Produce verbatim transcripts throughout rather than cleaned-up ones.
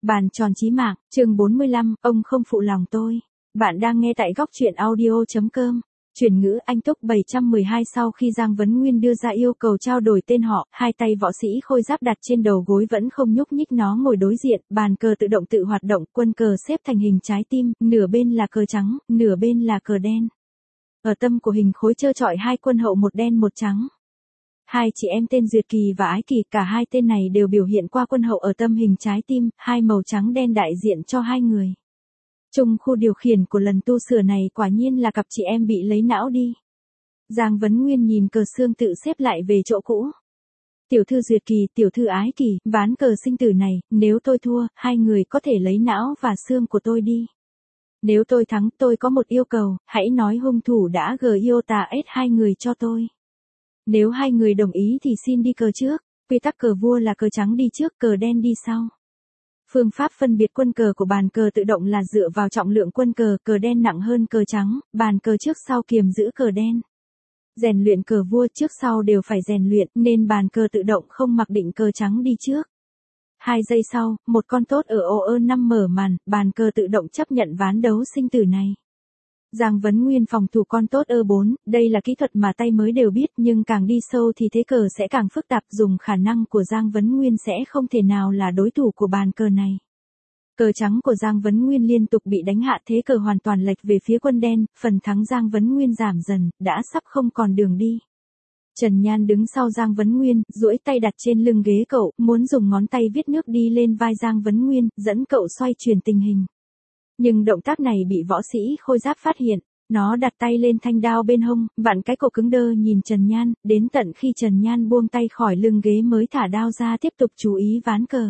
Bàn tròn chí mạng, chương bốn mươi lăm, ông không phụ lòng tôi. Bạn đang nghe tại góc truyện audio.com. Chuyển ngữ Anh Túc bảy trăm mười hai. Sau khi Giang Vấn Nguyên đưa ra yêu cầu trao đổi tên họ, hai tay võ sĩ khôi giáp đặt trên đầu gối vẫn không nhúc nhích, nó ngồi đối diện, bàn cờ tự động tự hoạt động, quân cờ xếp thành hình trái tim, nửa bên là cờ trắng, nửa bên là cờ đen. Ở tâm của hình khối trơ trọi hai quân hậu, một đen một trắng. Hai chị em tên Duyệt Kỳ và Ái Kỳ, cả hai tên này đều biểu hiện qua quân hậu ở tâm hình trái tim, hai màu trắng đen đại diện cho hai người. Chung khu điều khiển của lần tu sửa này quả nhiên là cặp chị em bị lấy não đi. Giang Vấn Nguyên nhìn cờ xương tự xếp lại về chỗ cũ. Tiểu thư Duyệt Kỳ, tiểu thư Ái Kỳ, ván cờ sinh tử này, nếu tôi thua, hai người có thể lấy não và xương của tôi đi. Nếu tôi thắng, tôi có một yêu cầu, hãy nói hung thủ đã gờ yêu tà ết hai người cho tôi. Nếu hai người đồng ý thì xin đi cờ trước, quy tắc cờ vua là cờ trắng đi trước, cờ đen đi sau. Phương pháp phân biệt quân cờ của bàn cờ tự động là dựa vào trọng lượng quân cờ, cờ đen nặng hơn cờ trắng, bàn cờ trước sau kiềm giữ cờ đen. Rèn luyện cờ vua trước sau đều phải rèn luyện, nên bàn cờ tự động không mặc định cờ trắng đi trước. Hai giây sau, một con tốt ở ô ơ năm mở màn, bàn cờ tự động chấp nhận ván đấu sinh tử này. Giang Vấn Nguyên phòng thủ con tốt ơ bốn, đây là kỹ thuật mà tay mới đều biết, nhưng càng đi sâu thì thế cờ sẽ càng phức tạp, dùng khả năng của Giang Vấn Nguyên sẽ không thể nào là đối thủ của bàn cờ này. Cờ trắng của Giang Vấn Nguyên liên tục bị đánh hạ, thế cờ hoàn toàn lệch về phía quân đen, phần thắng Giang Vấn Nguyên giảm dần, đã sắp không còn đường đi. Trần Nhan đứng sau Giang Vấn Nguyên, duỗi tay đặt trên lưng ghế cậu, muốn dùng ngón tay viết nước đi lên vai Giang Vấn Nguyên, dẫn cậu xoay chuyển tình hình. Nhưng động tác này bị võ sĩ khôi giáp phát hiện, nó đặt tay lên thanh đao bên hông, vặn cái cổ cứng đơ nhìn Trần Nhan, đến tận khi Trần Nhan buông tay khỏi lưng ghế mới thả đao ra tiếp tục chú ý ván cờ.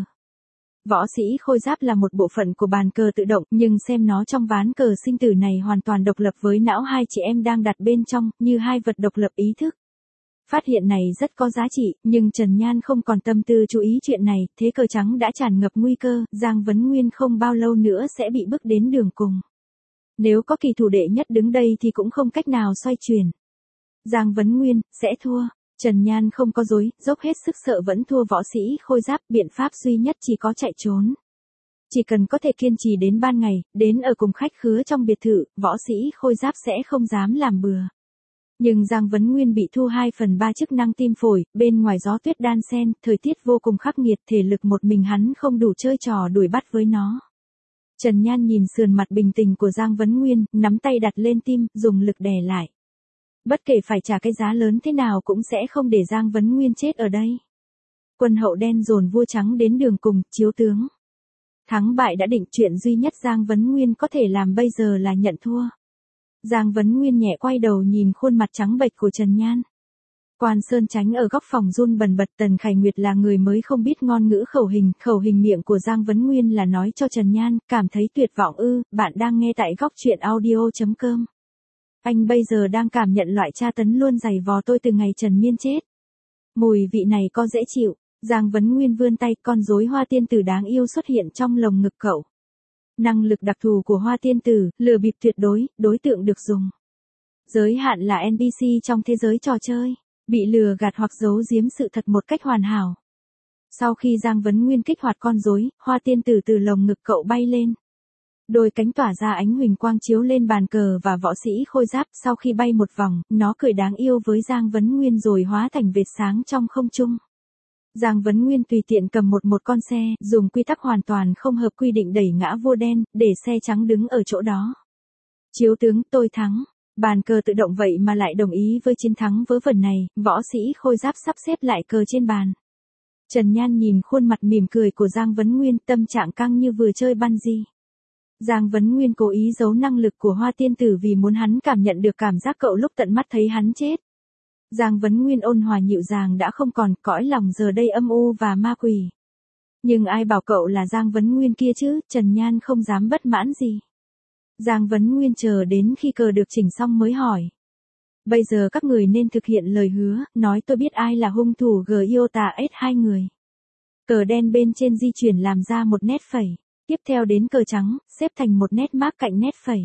Võ sĩ khôi giáp là một bộ phận của bàn cờ tự động, nhưng xem nó trong ván cờ sinh tử này hoàn toàn độc lập với não hai chị em đang đặt bên trong, như hai vật độc lập ý thức. Phát hiện này rất có giá trị, nhưng Trần Nhan không còn tâm tư chú ý chuyện này, thế cờ trắng đã tràn ngập nguy cơ, Giang Vấn Nguyên không bao lâu nữa sẽ bị bước đến đường cùng. Nếu có kỳ thủ đệ nhất đứng đây thì cũng không cách nào xoay chuyển. Giang Vấn Nguyên, sẽ thua. Trần Nhan không có dối, dốc hết sức sợ vẫn thua võ sĩ khôi giáp, biện pháp duy nhất chỉ có chạy trốn. Chỉ cần có thể kiên trì đến ban ngày, đến ở cùng khách khứa trong biệt thự, võ sĩ khôi giáp sẽ không dám làm bừa. Nhưng Giang Vấn Nguyên bị thu hai phần ba chức năng tim phổi, bên ngoài gió tuyết đan xen, thời tiết vô cùng khắc nghiệt, thể lực một mình hắn không đủ chơi trò đuổi bắt với nó. Trần Nhan nhìn sườn mặt bình tĩnh của Giang Vấn Nguyên, nắm tay đặt lên tim, dùng lực đè lại. Bất kể phải trả cái giá lớn thế nào cũng sẽ không để Giang Vấn Nguyên chết ở đây. Quân hậu đen dồn vua trắng đến đường cùng, chiếu tướng. Thắng bại đã định, chuyện duy nhất Giang Vấn Nguyên có thể làm bây giờ là nhận thua. Giang Vấn Nguyên nhẹ quay đầu nhìn khuôn mặt trắng bệch của Trần Nhan. Quan Sơn Chánh ở góc phòng run bần bật, Tần Khải Nguyệt là người mới không biết ngôn ngữ khẩu hình, khẩu hình miệng của Giang Vấn Nguyên là nói cho Trần Nhan, cảm thấy tuyệt vọng ư, bạn đang nghe tại góc truyện audio.com. Anh bây giờ đang cảm nhận loại tra tấn luôn giày vò tôi từ ngày Trần Miên chết. Mùi vị này có dễ chịu, Giang Vấn Nguyên vươn tay, con rối hoa tiên tử đáng yêu xuất hiện trong lồng ngực cậu. Năng lực đặc thù của hoa tiên tử, lừa bịp tuyệt đối, đối tượng được dùng. Giới hạn là en pê xê trong thế giới trò chơi, bị lừa gạt hoặc giấu giếm sự thật một cách hoàn hảo. Sau khi Giang Vấn Nguyên kích hoạt con rối, hoa tiên tử từ lồng ngực cậu bay lên. Đôi cánh tỏa ra ánh huỳnh quang chiếu lên bàn cờ và võ sĩ khôi giáp, sau khi bay một vòng, nó cười đáng yêu với Giang Vấn Nguyên rồi hóa thành vệt sáng trong không trung. Giang Vấn Nguyên tùy tiện cầm một một con xe, dùng quy tắc hoàn toàn không hợp quy định đẩy ngã vua đen, để xe trắng đứng ở chỗ đó. Chiếu tướng, tôi thắng. Bàn cờ tự động vậy mà lại đồng ý với chiến thắng vớ vẩn này, võ sĩ khôi giáp sắp xếp lại cờ trên bàn. Trần Nhan nhìn khuôn mặt mỉm cười của Giang Vấn Nguyên, tâm trạng căng như vừa chơi bungee. Giang Vấn Nguyên cố ý giấu năng lực của hoa tiên tử vì muốn hắn cảm nhận được cảm giác cậu lúc tận mắt thấy hắn chết. Giang Vấn Nguyên ôn hòa dịu dàng đã không còn, cõi lòng giờ đây âm u và ma quỷ. Nhưng ai bảo cậu là Giang Vấn Nguyên kia chứ, Trần Nhan không dám bất mãn gì. Giang Vấn Nguyên chờ đến khi cờ được chỉnh xong mới hỏi. Bây giờ các người nên thực hiện lời hứa, nói tôi biết ai là hung thủ gờ yêu tà ết hai người. Cờ đen bên trên di chuyển làm ra một nét phẩy, tiếp theo đến cờ trắng, xếp thành một nét mác cạnh nét phẩy.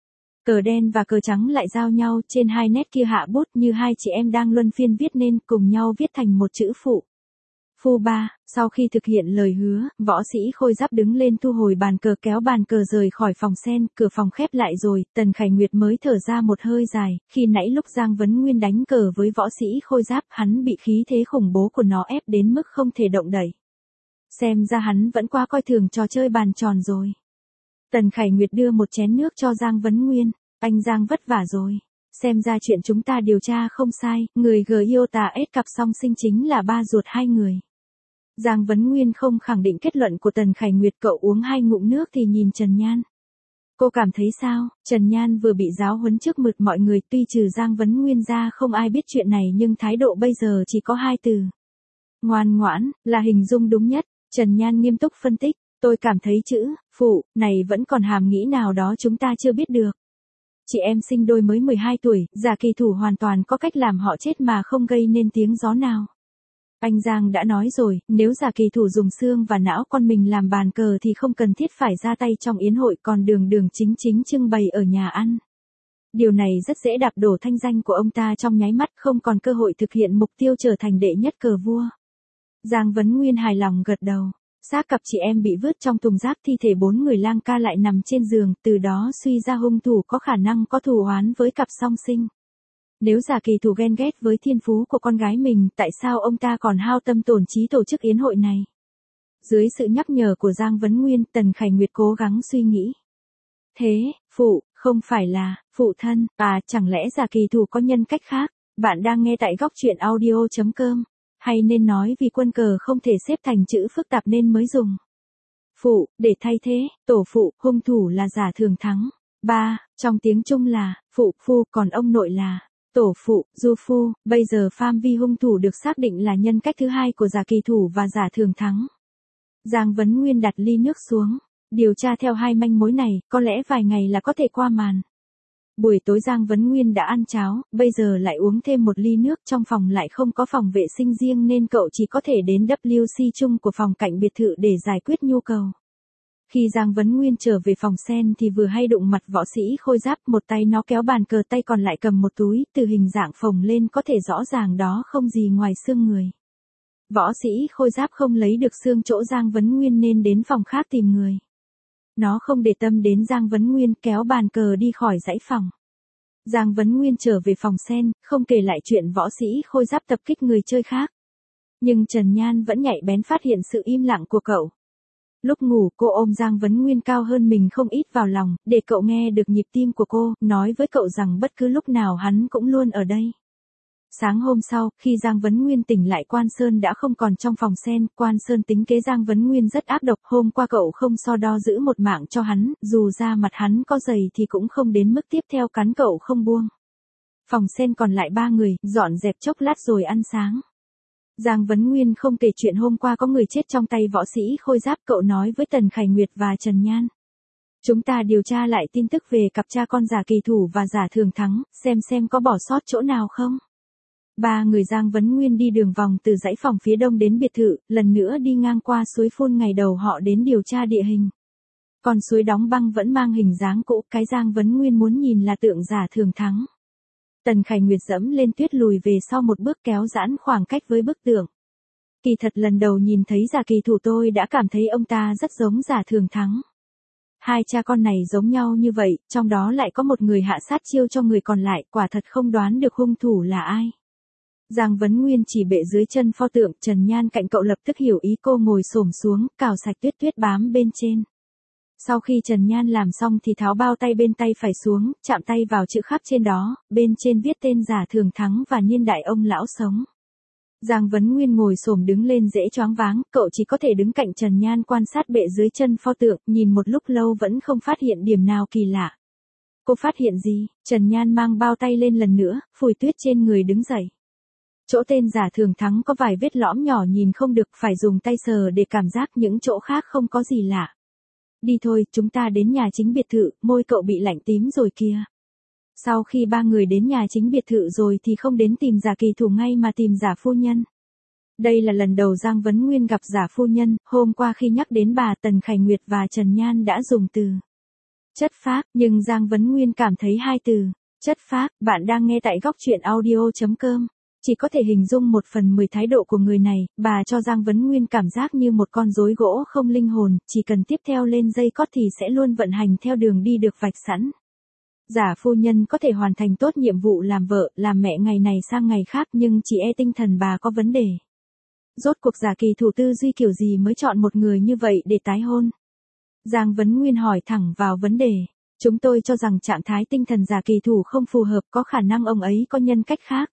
Cờ đen và cờ trắng lại giao nhau, trên hai nét kia hạ bút như hai chị em đang luân phiên viết nên cùng nhau viết thành một chữ phụ. Phu ba, sau khi thực hiện lời hứa, võ sĩ Khôi Giáp đứng lên thu hồi bàn cờ kéo bàn cờ rời khỏi phòng sen, cửa phòng khép lại rồi, Tần Khải Nguyệt mới thở ra một hơi dài, khi nãy lúc Giang Vấn Nguyên đánh cờ với võ sĩ Khôi Giáp hắn bị khí thế khủng bố của nó ép đến mức không thể động đậy. Xem ra hắn vẫn quá coi thường trò chơi bàn tròn rồi. Tần Khải Nguyệt đưa một chén nước cho Giang Vấn Nguyên, anh Giang vất vả rồi. Xem ra chuyện chúng ta điều tra không sai, người Giota S cặp song sinh chính là ba ruột hai người. Giang Vấn Nguyên không khẳng định kết luận của Tần Khải Nguyệt, cậu uống hai ngụm nước thì nhìn Trần Nhan. Cô cảm thấy sao? Trần Nhan vừa bị giáo huấn trước mực mọi người, tuy trừ Giang Vấn Nguyên ra không ai biết chuyện này nhưng thái độ bây giờ chỉ có hai từ. Ngoan ngoãn, là hình dung đúng nhất. Trần Nhan nghiêm túc phân tích, tôi cảm thấy chữ, phụ, này vẫn còn hàm nghĩa nào đó chúng ta chưa biết được. Chị em sinh đôi mới mười hai tuổi, giả kỳ thủ hoàn toàn có cách làm họ chết mà không gây nên tiếng gió nào. Anh Giang đã nói rồi, nếu giả kỳ thủ dùng xương và não con mình làm bàn cờ thì không cần thiết phải ra tay trong yến hội, còn đường đường chính chính trưng bày ở nhà ăn. Điều này rất dễ đạp đổ thanh danh của ông ta trong nháy mắt, không còn cơ hội thực hiện mục tiêu trở thành đệ nhất cờ vua. Giang Vấn Nguyên hài lòng gật đầu. Xác cặp chị em bị vứt trong thùng rác, thi thể bốn người lang ca lại nằm trên giường, từ đó suy ra hung thủ có khả năng có thù oán với cặp song sinh. Nếu giả kỳ thủ ghen ghét với thiên phú của con gái mình, tại sao ông ta còn hao tâm tổn trí tổ chức yến hội này? Dưới sự nhắc nhở của Giang Vấn Nguyên, Tần Khải Nguyệt cố gắng suy nghĩ. Thế, phụ, không phải là, phụ thân, à, chẳng lẽ giả kỳ thủ có nhân cách khác? Bạn đang nghe tại góc truyện audio chấm com. Hay nên nói vì quân cờ không thể xếp thành chữ phức tạp nên mới dùng phụ, để thay thế, tổ phụ, hung thủ là giả thường thắng. ba. Trong tiếng Trung là, phụ, phu, còn ông nội là, tổ phụ, du phu. Bây giờ phạm vi hung thủ được xác định là nhân cách thứ hai của giả kỳ thủ và giả thường thắng. Giang Vấn Nguyên đặt ly nước xuống. Điều tra theo hai manh mối này, có lẽ vài ngày là có thể qua màn. Buổi tối Giang Vấn Nguyên đã ăn cháo, bây giờ lại uống thêm một ly nước, trong phòng lại không có phòng vệ sinh riêng nên cậu chỉ có thể đến W C chung của phòng cạnh biệt thự để giải quyết nhu cầu. Khi Giang Vấn Nguyên trở về phòng sen thì vừa hay đụng mặt võ sĩ Khôi Giáp, một tay nó kéo bàn cờ, tay còn lại cầm một túi, từ hình dạng phồng lên có thể rõ ràng đó không gì ngoài xương người. Võ sĩ Khôi Giáp không lấy được xương chỗ Giang Vấn Nguyên nên đến phòng khác tìm người. Nó không để tâm đến Giang Vấn Nguyên, kéo bàn cờ đi khỏi dãy phòng. Giang Vấn Nguyên trở về phòng sen, không kể lại chuyện võ sĩ Khôi Giáp tập kích người chơi khác. Nhưng Trần Nhan vẫn nhạy bén phát hiện sự im lặng của cậu. Lúc ngủ cô ôm Giang Vấn Nguyên cao hơn mình không ít vào lòng, để cậu nghe được nhịp tim của cô, nói với cậu rằng bất cứ lúc nào hắn cũng luôn ở đây. Sáng hôm sau, khi Giang Vấn Nguyên tỉnh lại, Quan Sơn đã không còn trong phòng sen. Quan Sơn tính kế Giang Vấn Nguyên rất ác độc, hôm qua cậu không so đo giữ một mạng cho hắn, dù da mặt hắn có dày thì cũng không đến mức tiếp theo cắn cậu không buông. Phòng sen còn lại ba người, dọn dẹp chốc lát rồi ăn sáng. Giang Vấn Nguyên không kể chuyện hôm qua có người chết trong tay võ sĩ Khôi Giáp, cậu nói với Tần Khải Nguyệt và Trần Nhan. Chúng ta điều tra lại tin tức về cặp cha con giả kỳ thủ và giả thường thắng, xem xem có bỏ sót chỗ nào không. Ba người Giang Vấn Nguyên đi đường vòng từ dãy phòng phía đông đến biệt thự, lần nữa đi ngang qua suối phun ngày đầu họ đến điều tra địa hình. Còn suối đóng băng vẫn mang hình dáng cũ, cái Giang Vấn Nguyên muốn nhìn là tượng giả thường thắng. Tần Khải Nguyệt dẫm lên tuyết lùi về sau một bước, kéo giãn khoảng cách với bức tượng. Kỳ thật lần đầu nhìn thấy giả kỳ thủ tôi đã cảm thấy ông ta rất giống giả thường thắng. Hai cha con này giống nhau như vậy, trong đó lại có một người hạ sát chiêu cho người còn lại, quả thật không đoán được hung thủ là ai. Giang Vấn Nguyên chỉ bệ dưới chân pho tượng, Trần Nhan cạnh cậu lập tức hiểu ý, cô ngồi xổm xuống, cào sạch tuyết tuyết bám bên trên. Sau khi Trần Nhan làm xong thì tháo bao tay bên tay phải xuống, chạm tay vào chữ khắc trên đó, bên trên viết tên giả thường thắng và niên đại ông lão sống. Giang Vấn Nguyên ngồi xổm đứng lên dễ choáng váng, cậu chỉ có thể đứng cạnh Trần Nhan quan sát bệ dưới chân pho tượng, nhìn một lúc lâu vẫn không phát hiện điểm nào kỳ lạ. Cô phát hiện gì? Trần Nhan mang bao tay lên lần nữa, phủi tuyết trên người đứng dậy. Chỗ tên giả thường thắng có vài vết lõm nhỏ nhìn không được, phải dùng tay sờ để cảm giác, những chỗ khác không có gì lạ. Đi thôi, chúng ta đến nhà chính biệt thự, môi cậu bị lạnh tím rồi kìa. Sau khi ba người đến nhà chính biệt thự rồi thì không đến tìm giả kỳ thủ ngay mà tìm giả phu nhân. Đây là lần đầu Giang Vấn Nguyên gặp giả phu nhân, hôm qua khi nhắc đến bà, Tần Khải Nguyệt và Trần Nhan đã dùng từ chất phác, nhưng Giang Vấn Nguyên cảm thấy hai từ chất phác. Bạn đang nghe tại góc truyện audio chấm com. Chỉ có thể hình dung một phần mười thái độ của người này, bà cho Giang Vấn Nguyên cảm giác như một con rối gỗ không linh hồn, chỉ cần tiếp theo lên dây cót thì sẽ luôn vận hành theo đường đi được vạch sẵn. Giả phu nhân có thể hoàn thành tốt nhiệm vụ làm vợ, làm mẹ ngày này sang ngày khác nhưng chỉ e tinh thần bà có vấn đề. Rốt cuộc giả kỳ thủ tư duy kiểu gì mới chọn một người như vậy để tái hôn? Giang Vấn Nguyên hỏi thẳng vào vấn đề. Chúng tôi cho rằng trạng thái tinh thần giả kỳ thủ không phù hợp, có khả năng ông ấy có nhân cách khác.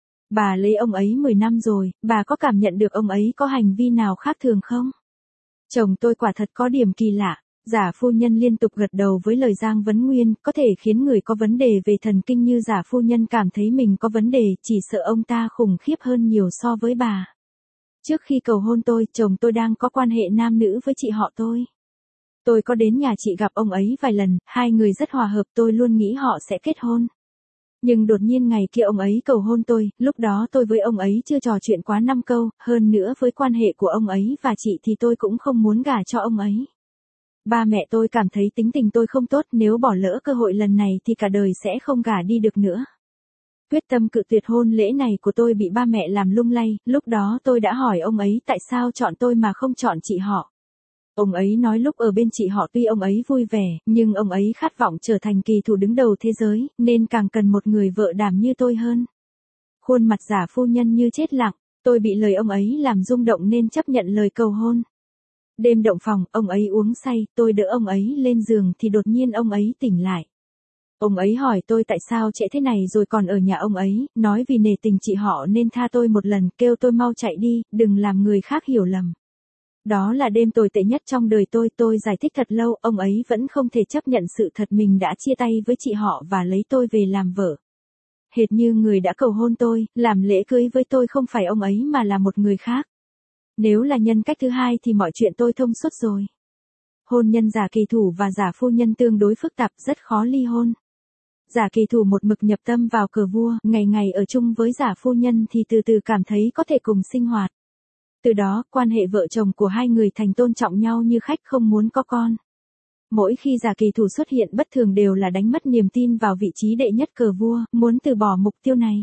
Bà lấy ông ấy mười năm rồi, bà có cảm nhận được ông ấy có hành vi nào khác thường không? Chồng tôi quả thật có điểm kỳ lạ. Giả phu nhân liên tục gật đầu với lời Giang Vấn Nguyên, có thể khiến người có vấn đề về thần kinh như giả phu nhân cảm thấy mình có vấn đề, chỉ sợ ông ta khủng khiếp hơn nhiều so với bà. Trước khi cầu hôn tôi, chồng tôi đang có quan hệ nam nữ với chị họ tôi. Tôi có đến nhà chị gặp ông ấy vài lần, hai người rất hòa hợp, tôi luôn nghĩ họ sẽ kết hôn. Nhưng đột nhiên ngày kia ông ấy cầu hôn tôi, lúc đó tôi với ông ấy chưa trò chuyện quá năm câu, hơn nữa với quan hệ của ông ấy và chị thì tôi cũng không muốn gả cho ông ấy. Ba mẹ tôi cảm thấy tính tình tôi không tốt, nếu bỏ lỡ cơ hội lần này thì cả đời sẽ không gả đi được nữa. Quyết tâm cự tuyệt hôn lễ này của tôi bị ba mẹ làm lung lay, lúc đó tôi đã hỏi ông ấy tại sao chọn tôi mà không chọn chị họ. Ông ấy nói lúc ở bên chị họ tuy ông ấy vui vẻ, nhưng ông ấy khát vọng trở thành kỳ thủ đứng đầu thế giới, nên càng cần một người vợ đảm như tôi hơn. Khuôn mặt giả phu nhân như chết lặng, tôi bị lời ông ấy làm rung động nên chấp nhận lời cầu hôn. Đêm động phòng, ông ấy uống say, tôi đỡ ông ấy lên giường thì đột nhiên ông ấy tỉnh lại. Ông ấy hỏi tôi tại sao trễ thế này rồi còn ở nhà ông ấy, nói vì nể tình chị họ nên tha tôi một lần, kêu tôi mau chạy đi, đừng làm người khác hiểu lầm. Đó là đêm tồi tệ nhất trong đời tôi, tôi giải thích thật lâu, ông ấy vẫn không thể chấp nhận sự thật mình đã chia tay với chị họ và lấy tôi về làm vợ. Hệt như người đã cầu hôn tôi, làm lễ cưới với tôi không phải ông ấy mà là một người khác. Nếu là nhân cách thứ hai thì mọi chuyện tôi thông suốt rồi. Hôn nhân giả kỳ thủ và giả phu nhân tương đối phức tạp, rất khó ly hôn. Giả kỳ thủ một mực nhập tâm vào cờ vua, ngày ngày ở chung với giả phu nhân thì từ từ cảm thấy có thể cùng sinh hoạt. Từ đó, quan hệ vợ chồng của hai người thành tôn trọng nhau như khách không muốn có con. Mỗi khi giả kỳ thủ xuất hiện bất thường đều là đánh mất niềm tin vào vị trí đệ nhất cờ vua, muốn từ bỏ mục tiêu này.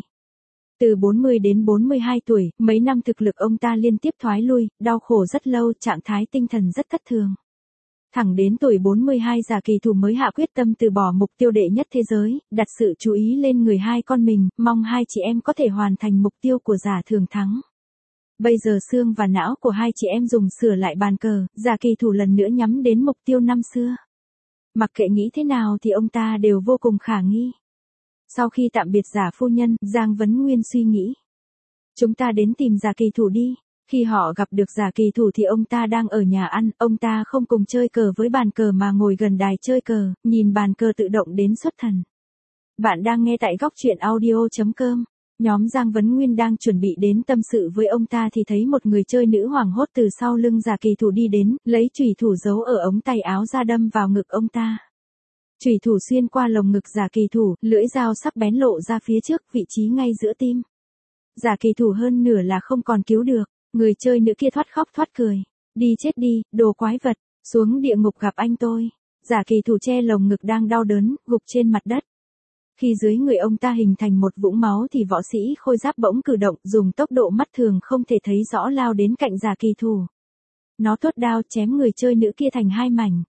Từ bốn mươi đến bốn mươi hai tuổi, mấy năm thực lực ông ta liên tiếp thoái lui, đau khổ rất lâu, trạng thái tinh thần rất thất thường. Thẳng đến tuổi bốn mươi hai giả kỳ thủ mới hạ quyết tâm từ bỏ mục tiêu đệ nhất thế giới, đặt sự chú ý lên người hai con mình, mong hai chị em có thể hoàn thành mục tiêu của giả thường thắng. Bây giờ xương và não của hai chị em dùng sửa lại bàn cờ, giả kỳ thủ lần nữa nhắm đến mục tiêu năm xưa. Mặc kệ nghĩ thế nào thì ông ta đều vô cùng khả nghi. Sau khi tạm biệt giả phu nhân, Giang Vấn Nguyên suy nghĩ. Chúng ta đến tìm giả kỳ thủ đi. Khi họ gặp được giả kỳ thủ thì ông ta đang ở nhà ăn, ông ta không cùng chơi cờ với bàn cờ mà ngồi gần đài chơi cờ, nhìn bàn cờ tự động đến xuất thần. Bạn đang nghe tại góc truyện audio chấm com. Nhóm Giang Vấn Nguyên đang chuẩn bị đến tâm sự với ông ta thì thấy một người chơi nữ hoảng hốt từ sau lưng giả kỳ thủ đi đến, lấy chùy thủ giấu ở ống tay áo ra đâm vào ngực ông ta. Chùy thủ xuyên qua lồng ngực giả kỳ thủ, lưỡi dao sắc bén lộ ra phía trước, vị trí ngay giữa tim. Giả kỳ thủ hơn nửa là không còn cứu được, người chơi nữ kia thoát khóc thoát cười. Đi chết đi, đồ quái vật, xuống địa ngục gặp anh tôi. Giả kỳ thủ che lồng ngực đang đau đớn, gục trên mặt đất. Khi dưới người ông ta hình thành một vũng máu thì võ sĩ khôi giáp bỗng cử động, dùng tốc độ mắt thường không thể thấy rõ lao đến cạnh giả kỳ thủ. Nó tuốt đao chém người chơi nữ kia thành hai mảnh.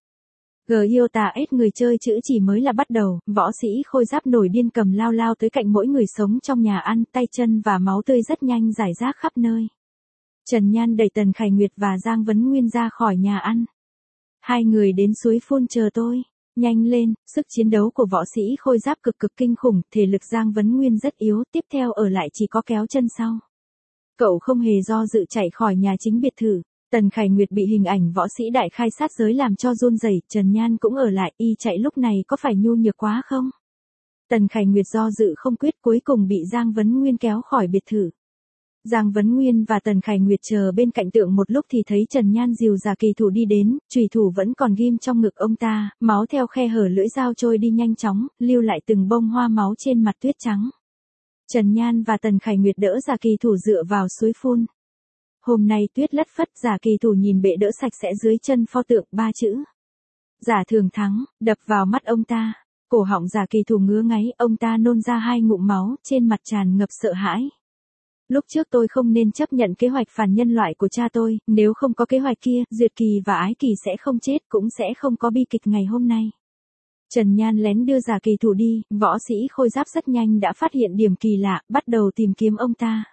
Giota S người chơi chữ chỉ mới là bắt đầu, võ sĩ khôi giáp nổi điên cầm lao lao tới cạnh mỗi người sống trong nhà ăn, tay chân và máu tươi rất nhanh rải rác khắp nơi. Trần Nhan đẩy Tần Khải Nguyệt và Giang Vấn Nguyên ra khỏi nhà ăn. Hai người đến suối phun chờ tôi. Nhanh lên, sức chiến đấu của võ sĩ khôi giáp cực cực kinh khủng, thể lực Giang Vấn Nguyên rất yếu, tiếp theo ở lại chỉ có kéo chân sau. Cậu không hề do dự chạy khỏi nhà chính biệt thự. Tần Khải Nguyệt bị hình ảnh võ sĩ đại khai sát giới làm cho run rẩy, Trần Nhan cũng ở lại, y chạy lúc này có phải nhu nhược quá không? Tần Khải Nguyệt do dự không quyết, cuối cùng bị Giang Vấn Nguyên kéo khỏi biệt thự. Giang Vấn Nguyên và Tần Khải Nguyệt chờ bên cạnh tượng một lúc thì thấy Trần Nhan dìu giả kỳ thủ đi đến, chùy thủ vẫn còn ghim trong ngực ông ta, máu theo khe hở lưỡi dao trôi đi nhanh chóng, lưu lại từng bông hoa máu trên mặt tuyết trắng. Trần Nhan và Tần Khải Nguyệt đỡ giả kỳ thủ dựa vào suối phun. Hôm nay tuyết lất phất, giả kỳ thủ nhìn bệ đỡ sạch sẽ dưới chân pho tượng, ba chữ. Giả thường thắng, đập vào mắt ông ta. Cổ họng giả kỳ thủ ngứa ngáy, ông ta nôn ra hai ngụm máu, trên mặt tràn ngập sợ hãi. Lúc trước tôi không nên chấp nhận kế hoạch phản nhân loại của cha tôi, nếu không có kế hoạch kia, Duyệt Kỳ và Ái Kỳ sẽ không chết, cũng sẽ không có bi kịch ngày hôm nay. Trần Nhan lén đưa Giả Kỳ Thủ đi, võ sĩ khôi giáp rất nhanh đã phát hiện điểm kỳ lạ, bắt đầu tìm kiếm ông ta.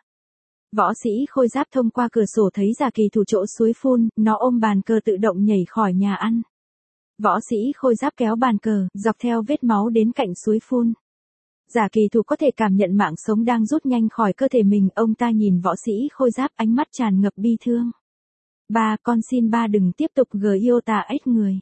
Võ sĩ khôi giáp thông qua cửa sổ thấy Giả Kỳ Thủ chỗ suối phun, nó ôm bàn cờ tự động nhảy khỏi nhà ăn. Võ sĩ khôi giáp kéo bàn cờ, dọc theo vết máu đến cạnh suối phun. Giả Kỳ Thủ có thể cảm nhận mạng sống đang rút nhanh khỏi cơ thể mình, ông ta nhìn võ sĩ khôi giáp ánh mắt tràn ngập bi thương. Ba, con xin ba đừng tiếp tục gờ yêu tà ếch người.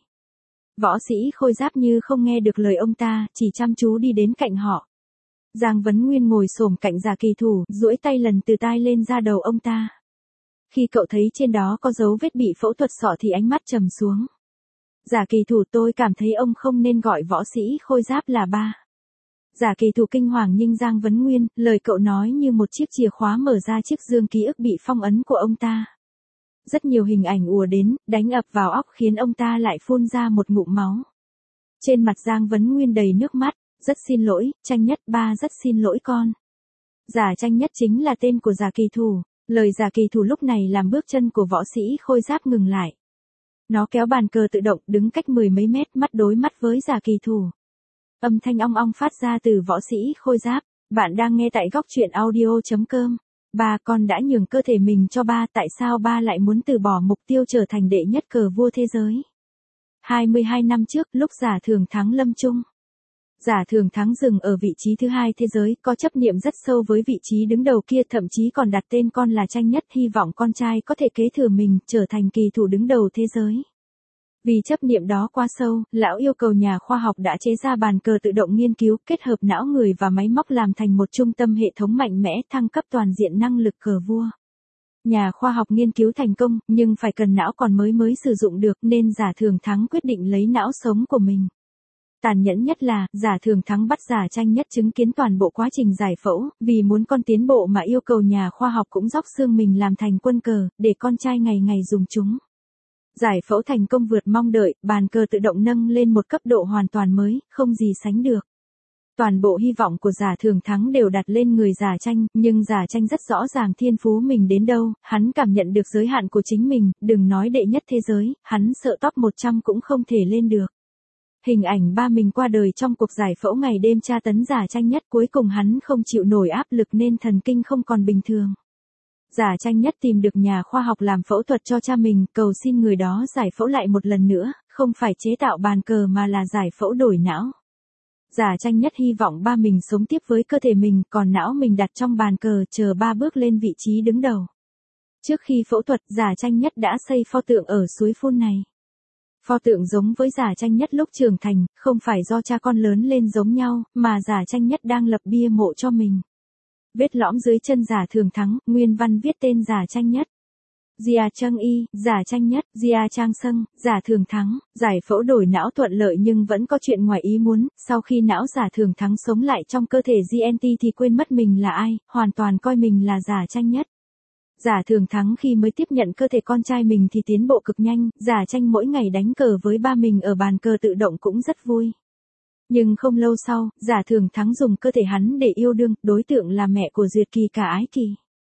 Võ sĩ khôi giáp như không nghe được lời ông ta, chỉ chăm chú đi đến cạnh họ. Giang Vấn Nguyên ngồi xổm cạnh Giả Kỳ Thủ, duỗi tay lần từ tai lên da đầu ông ta. Khi cậu thấy trên đó có dấu vết bị phẫu thuật sọ thì ánh mắt trầm xuống. Giả Kỳ Thủ, tôi cảm thấy ông không nên gọi võ sĩ khôi giáp là ba. Giả Kỳ Thủ kinh hoàng nhìn Giang Vấn Nguyên, lời cậu nói như một chiếc chìa khóa mở ra chiếc dương ký ức bị phong ấn của ông ta. Rất nhiều hình ảnh ùa đến, đánh ập vào óc khiến ông ta lại phun ra một ngụm máu. Trên mặt Giang Vấn Nguyên đầy nước mắt, rất xin lỗi, Tranh Nhất, ba rất xin lỗi con. Giả Tranh Nhất chính là tên của Giả Kỳ Thủ, lời Giả Kỳ Thủ lúc này làm bước chân của võ sĩ khôi giáp ngừng lại. Nó kéo bàn cờ tự động đứng cách mười mấy mét, mắt đối mắt với Giả Kỳ Thủ. Âm thanh ong ong phát ra từ võ sĩ khôi giáp. Bạn đang nghe tại góc truyện audio chấm com. Ba, con đã nhường cơ thể mình cho ba, tại sao ba lại muốn từ bỏ mục tiêu trở thành đệ nhất cờ vua thế giới? hai mươi hai năm trước, lúc Giả Thường Thắng lâm chung. Giả Thường Thắng dừng ở vị trí thứ hai thế giới, có chấp niệm rất sâu với vị trí đứng đầu kia, thậm chí còn đặt tên con là Tranh Nhất, hy vọng con trai có thể kế thừa mình, trở thành kỳ thủ đứng đầu thế giới. Vì chấp niệm đó quá sâu, lão yêu cầu nhà khoa học đã chế ra bàn cờ tự động nghiên cứu, kết hợp não người và máy móc làm thành một trung tâm hệ thống mạnh mẽ, thăng cấp toàn diện năng lực cờ vua. Nhà khoa học nghiên cứu thành công, nhưng phải cần não còn mới mới sử dụng được, nên Giả Thường Thắng quyết định lấy não sống của mình. Tàn nhẫn nhất là, Giả Thường Thắng bắt Giả Tranh Nhất chứng kiến toàn bộ quá trình giải phẫu, vì muốn con tiến bộ mà yêu cầu nhà khoa học cũng dốc xương mình làm thành quân cờ, để con trai ngày ngày dùng chúng. Giải phẫu thành công vượt mong đợi, bàn cờ tự động nâng lên một cấp độ hoàn toàn mới, không gì sánh được. Toàn bộ hy vọng của Giả Thường Thắng đều đặt lên người Giả Tranh, nhưng Giả Tranh rất rõ ràng thiên phú mình đến đâu, hắn cảm nhận được giới hạn của chính mình, đừng nói đệ nhất thế giới, hắn sợ top một trăm cũng không thể lên được. Hình ảnh ba mình qua đời trong cuộc giải phẫu ngày đêm tra tấn Giả Tranh Nhất, cuối cùng hắn không chịu nổi áp lực nên thần kinh không còn bình thường. Giả Tranh Nhất tìm được nhà khoa học làm phẫu thuật cho cha mình, cầu xin người đó giải phẫu lại một lần nữa, không phải chế tạo bàn cờ mà là giải phẫu đổi não. Giả Tranh Nhất hy vọng ba mình sống tiếp với cơ thể mình, còn não mình đặt trong bàn cờ chờ ba bước lên vị trí đứng đầu. Trước khi phẫu thuật, Giả Tranh Nhất đã xây pho tượng ở suối phun này. Pho tượng giống với Giả Tranh Nhất lúc trưởng thành, không phải do cha con lớn lên giống nhau, mà Giả Tranh Nhất đang lập bia mộ cho mình. Vết lõm dưới chân Giả Thường Thắng, nguyên văn viết tên Giả Tranh Nhất. Jia Chang Y, Giả Tranh Nhất, Jia Chang Sung, Giả Thường Thắng, giải phẫu đổi não thuận lợi nhưng vẫn có chuyện ngoài ý muốn, sau khi não Giả Thường Thắng sống lại trong cơ thể giê en tê thì quên mất mình là ai, hoàn toàn coi mình là Giả Tranh Nhất. Giả Thường Thắng khi mới tiếp nhận cơ thể con trai mình thì tiến bộ cực nhanh, Giả Tranh mỗi ngày đánh cờ với ba mình ở bàn cờ tự động cũng rất vui. Nhưng không lâu sau, Giả Thường Thắng dùng cơ thể hắn để yêu đương, đối tượng là mẹ của Duyệt Kỳ cả Ái Kỳ.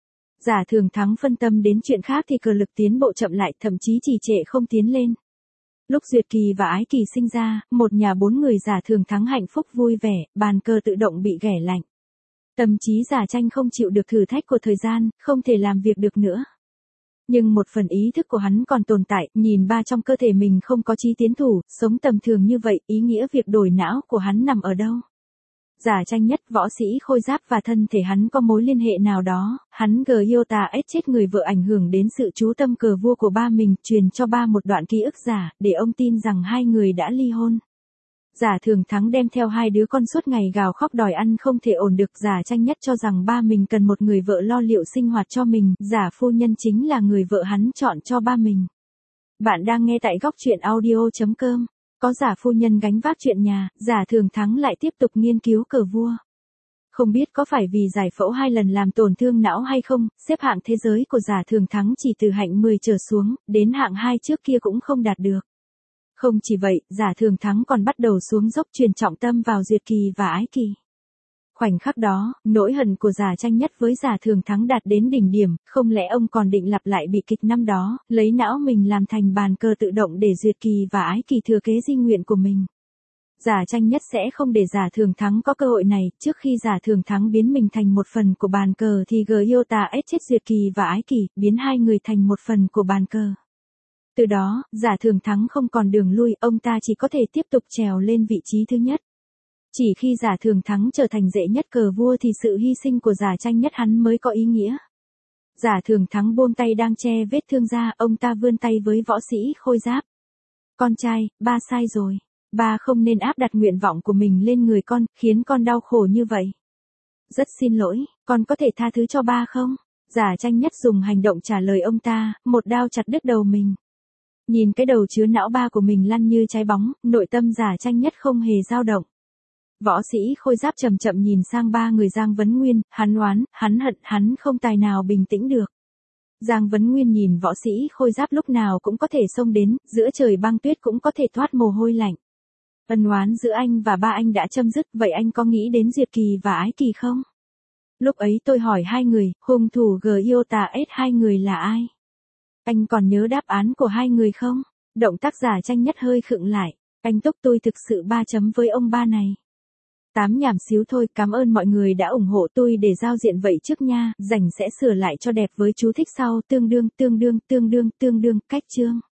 Giả Thường Thắng phân tâm đến chuyện khác thì cờ lực tiến bộ chậm lại, thậm chí trì trệ không tiến lên. Lúc Duyệt Kỳ và Ái Kỳ sinh ra, một nhà bốn người Giả Thường Thắng hạnh phúc vui vẻ, bàn cờ tự động bị ghẻ lạnh. Tâm trí Giả Tranh không chịu được thử thách của thời gian, không thể làm việc được nữa. Nhưng một phần ý thức của hắn còn tồn tại, nhìn ba trong cơ thể mình không có chí tiến thủ, sống tầm thường như vậy, ý nghĩa việc đổi não của hắn nằm ở đâu? Giả Tranh Nhất, võ sĩ khôi giáp và thân thể hắn có mối liên hệ nào đó, hắn gờ yêu tà ếch chết người vợ ảnh hưởng đến sự chú tâm cờ vua của ba mình, truyền cho ba một đoạn ký ức giả, để ông tin rằng hai người đã ly hôn. Giả Thường Thắng đem theo hai đứa con suốt ngày gào khóc đòi ăn không thể ổn được, Giả Tranh Nhất cho rằng ba mình cần một người vợ lo liệu sinh hoạt cho mình, Giả phu nhân chính là người vợ hắn chọn cho ba mình. Bạn đang nghe tại góc truyện audio chấm com. Có Giả phu nhân gánh vác chuyện nhà, Giả Thường Thắng lại tiếp tục nghiên cứu cờ vua. Không biết có phải vì giải phẫu hai lần làm tổn thương não hay không, xếp hạng thế giới của Giả Thường Thắng chỉ từ hạng mười trở xuống, đến hạng hai trước kia cũng không đạt được. Không chỉ vậy, Giả Thường Thắng còn bắt đầu xuống dốc, truyền trọng tâm vào Duyệt Kỳ và Ái Kỳ. Khoảnh khắc đó, nỗi hận của Giả Tranh Nhất với Giả Thường Thắng đạt đến đỉnh điểm, không lẽ ông còn định lặp lại bi kịch năm đó, lấy não mình làm thành bàn cờ tự động để Duyệt Kỳ và Ái Kỳ thừa kế di nguyện của mình. Giả Tranh Nhất sẽ không để Giả Thường Thắng có cơ hội này, trước khi Giả Thường Thắng biến mình thành một phần của bàn cờ thì Gyota ép chết Duyệt Kỳ và Ái Kỳ, biến hai người thành một phần của bàn cờ. Từ đó, Giả Thường Thắng không còn đường lui, ông ta chỉ có thể tiếp tục trèo lên vị trí thứ nhất. Chỉ khi Giả Thường Thắng trở thành đệ nhất cờ vua thì sự hy sinh của Giả Tranh Nhất hắn mới có ý nghĩa. Giả Thường Thắng buông tay đang che vết thương ra, ông ta vươn tay với võ sĩ khôi giáp. Con trai, ba sai rồi. Ba không nên áp đặt nguyện vọng của mình lên người con, khiến con đau khổ như vậy. Rất xin lỗi, con có thể tha thứ cho ba không? Giả Tranh Nhất dùng hành động trả lời ông ta, một đao chặt đứt đầu mình. Nhìn cái đầu chứa não ba của mình lăn như trái bóng, nội tâm Giả Tranh Nhất không hề dao động. Võ sĩ khôi giáp chậm chậm nhìn sang ba người Giang Vấn Nguyên, hắn oán, hắn hận, hắn không tài nào bình tĩnh được. Giang Vấn Nguyên nhìn võ sĩ khôi giáp lúc nào cũng có thể xông đến, giữa trời băng tuyết cũng có thể thoát mồ hôi lạnh. Ân oán giữa anh và ba anh đã chấm dứt, vậy anh có nghĩ đến Duyệt Kỳ và Ái Kỳ không? Lúc ấy tôi hỏi hai người, hung thủ Gyota ép hai người là ai? Anh còn nhớ đáp án của hai người không? Động tác Giả Tranh Nhất hơi khựng lại. Anh Túc tôi thực sự ba chấm với ông ba này. Tám nhảm xíu thôi, cảm ơn mọi người đã ủng hộ tôi để giao diện vậy trước nha, rảnh sẽ sửa lại cho đẹp với chú thích sau, tương đương, tương đương, tương đương, tương đương, cách chương.